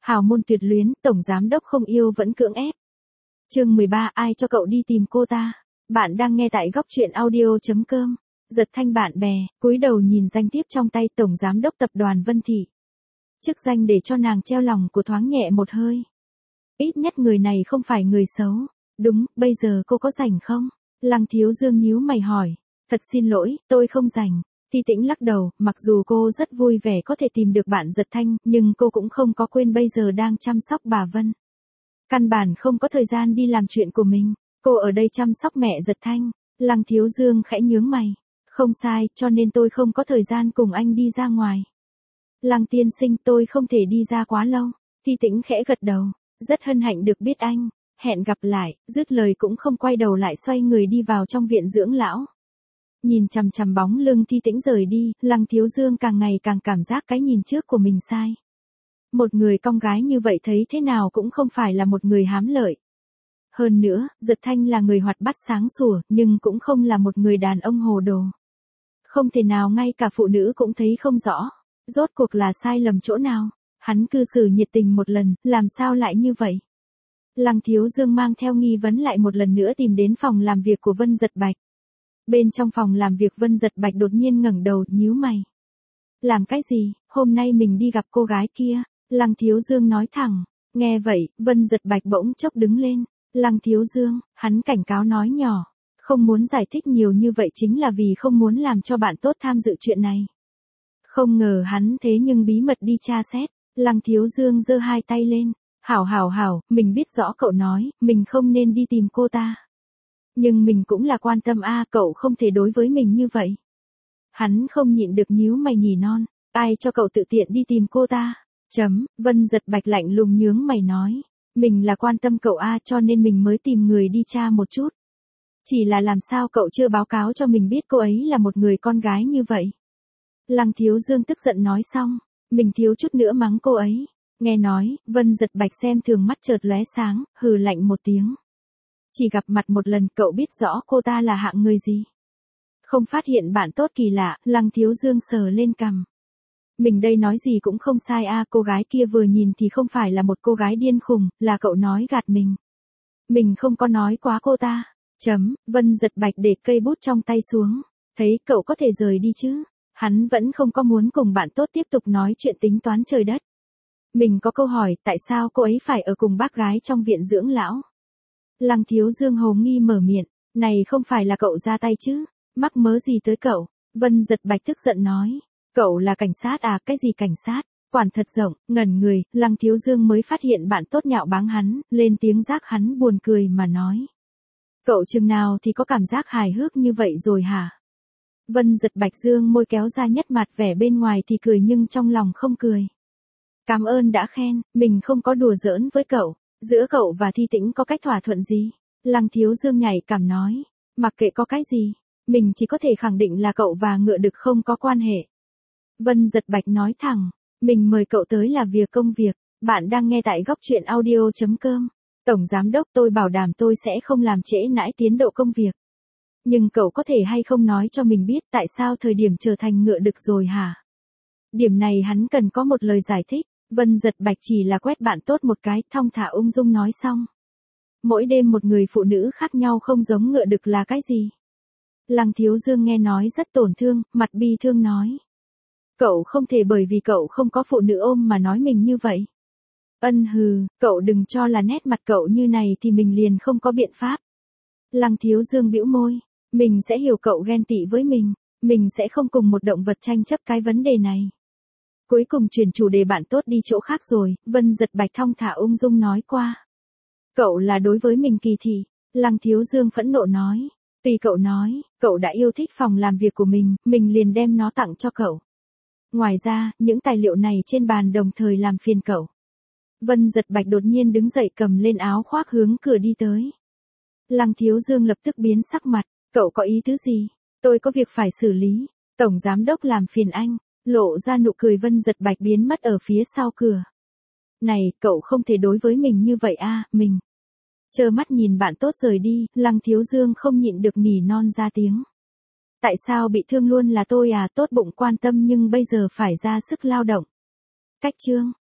Hào môn tuyệt luyến, tổng giám đốc không yêu vẫn cưỡng ép. Chương 13, ai cho cậu đi tìm cô ta? Bạn đang nghe tại góc truyện audio.com. Giật thanh bạn bè, cúi đầu nhìn danh thiếp trong tay tổng giám đốc tập đoàn Vân Thị. Chức danh để cho nàng treo lòng của thoáng nhẹ một hơi. Ít nhất người này không phải người xấu. Đúng, bây giờ cô có rảnh không? Lăng Thiếu Dương nhíu mày hỏi. Thật xin lỗi, tôi không rảnh. Ti Tĩnh lắc đầu, mặc dù cô rất vui vẻ có thể tìm được bạn Giật Thanh, nhưng cô cũng không có quên bây giờ đang chăm sóc bà Vân. Căn bản không có thời gian đi làm chuyện của mình. Cô ở đây chăm sóc mẹ Giật Thanh. Lăng Thiếu Dương khẽ nhướng mày. Không sai, cho nên tôi không có thời gian cùng anh đi ra ngoài. Lăng tiên sinh, tôi không thể đi ra quá lâu. Ti Tĩnh khẽ gật đầu. Rất hân hạnh được biết anh. Hẹn gặp lại, dứt lời cũng không quay đầu lại xoay người đi vào trong viện dưỡng lão. Nhìn chằm chằm bóng lưng Ti Tĩnh rời đi, Lăng Thiếu Dương càng ngày càng cảm giác cái nhìn trước của mình sai. Một người con gái như vậy thấy thế nào cũng không phải là một người hám lợi. Hơn nữa, Giật Thanh là người hoạt bát sáng sủa, nhưng cũng không là một người đàn ông hồ đồ. Không thể nào ngay cả phụ nữ cũng thấy không rõ. Rốt cuộc là sai lầm chỗ nào? Hắn cư xử nhiệt tình một lần, làm sao lại như vậy? Lăng Thiếu Dương mang theo nghi vấn lại một lần nữa tìm đến phòng làm việc của Vân Giật Bạch. Bên trong phòng làm việc Vân Giật Bạch đột nhiên ngẩng đầu, nhíu mày. Làm cái gì? Hôm nay mình đi gặp cô gái kia. Lăng Thiếu Dương nói thẳng. Nghe vậy, Vân Giật Bạch bỗng chốc đứng lên. Lăng Thiếu Dương, hắn cảnh cáo nói nhỏ. Không muốn giải thích nhiều như vậy chính là vì không muốn làm cho bạn tốt tham dự chuyện này. Không ngờ hắn thế nhưng bí mật đi tra xét. Lăng Thiếu Dương giơ hai tay lên. Hảo, mình biết rõ cậu nói, mình không nên đi tìm cô ta. Nhưng mình cũng là quan tâm cậu không thể đối với mình như vậy. Hắn không nhịn được nhíu mày nhỉ non, ai cho cậu tự tiện đi tìm cô ta? Vân Giật Bạch lạnh lùng nhướng mày nói, mình là quan tâm cậu cho nên mình mới tìm người đi tra một chút. Chỉ là làm sao cậu chưa báo cáo cho mình biết cô ấy là một người con gái như vậy? Lăng Thiếu Dương tức giận nói xong, mình thiếu chút nữa mắng cô ấy. Nghe nói, Vân Giật Bạch xem thường mắt chợt lóe sáng, hừ lạnh một tiếng. Chỉ gặp mặt một lần cậu biết rõ cô ta là hạng người gì. Không phát hiện bạn tốt kỳ lạ, Lăng Thiếu Dương sờ lên cằm. Mình đây nói gì cũng không sai cô gái kia vừa nhìn thì không phải là một cô gái điên khùng, là cậu nói gạt mình. Mình không có nói quá cô ta. Vân Giật Bạch để cây bút trong tay xuống. Thấy cậu có thể rời đi chứ. Hắn vẫn không có muốn cùng bạn tốt tiếp tục nói chuyện tính toán trời đất. Mình có câu hỏi, tại sao cô ấy phải ở cùng bác gái trong viện dưỡng lão? Lăng Thiếu Dương hồ nghi mở miệng, này không phải là cậu ra tay chứ, mắc mớ gì tới cậu? Vân Giật Bạch tức giận nói, cậu là cảnh sát cái gì cảnh sát? Quản thật rộng, ngẩn người, Lăng Thiếu Dương mới phát hiện bạn tốt nhạo báng hắn, lên tiếng giác hắn buồn cười mà nói. Cậu chừng nào thì có cảm giác hài hước như vậy rồi hả? Vân Giật Bạch dương môi kéo ra nhất mặt vẻ bên ngoài thì cười nhưng trong lòng không cười. Cảm ơn đã khen, mình không có đùa giỡn với cậu. Giữa cậu và Thi Tĩnh có cách thỏa thuận gì? Lăng Thiếu Dương nhảy cảm nói. Mặc kệ có cái gì, mình chỉ có thể khẳng định là cậu và ngựa đực không có quan hệ. Vân Giật Bạch nói thẳng. Mình mời cậu tới là việc công việc. Bạn đang nghe tại góc truyện audio.com. Tổng giám đốc tôi bảo đảm tôi sẽ không làm trễ nải tiến độ công việc. Nhưng cậu có thể hay không nói cho mình biết tại sao thời điểm trở thành ngựa đực rồi hả? Điểm này hắn cần có một lời giải thích. Vân Giật Bạch chỉ là quét bạn tốt một cái, thong thả ung dung nói xong. Mỗi đêm một người phụ nữ khác nhau không giống ngựa đực là cái gì? Lăng Thiếu Dương nghe nói rất tổn thương, mặt bi thương nói. Cậu không thể bởi vì cậu không có phụ nữ ôm mà nói mình như vậy. Cậu đừng cho là nét mặt cậu như này thì mình liền không có biện pháp. Lăng Thiếu Dương bĩu môi, mình sẽ hiểu cậu ghen tị với mình sẽ không cùng một động vật tranh chấp cái vấn đề này. Cuối cùng chuyển chủ đề bạn tốt đi chỗ khác rồi, Vân Giật Bạch thong thả ung dung nói qua. Cậu là đối với mình kỳ thị, Lăng Thiếu Dương phẫn nộ nói. Tùy cậu nói, cậu đã yêu thích phòng làm việc của mình liền đem nó tặng cho cậu. Ngoài ra, những tài liệu này trên bàn đồng thời làm phiền cậu. Vân Giật Bạch đột nhiên đứng dậy cầm lên áo khoác hướng cửa đi tới. Lăng Thiếu Dương lập tức biến sắc mặt, cậu có ý tứ gì? Tôi có việc phải xử lý, tổng giám đốc làm phiền anh. Lộ ra nụ cười Vân Giật Bạch biến mất ở phía sau cửa. Này, cậu không thể đối với mình như vậy mình. Trơ mắt nhìn bạn tốt rời đi, Lăng Thiếu Dương không nhịn được nỉ non ra tiếng. Tại sao bị thương luôn là tôi tốt bụng quan tâm nhưng bây giờ phải ra sức lao động. Cách chương.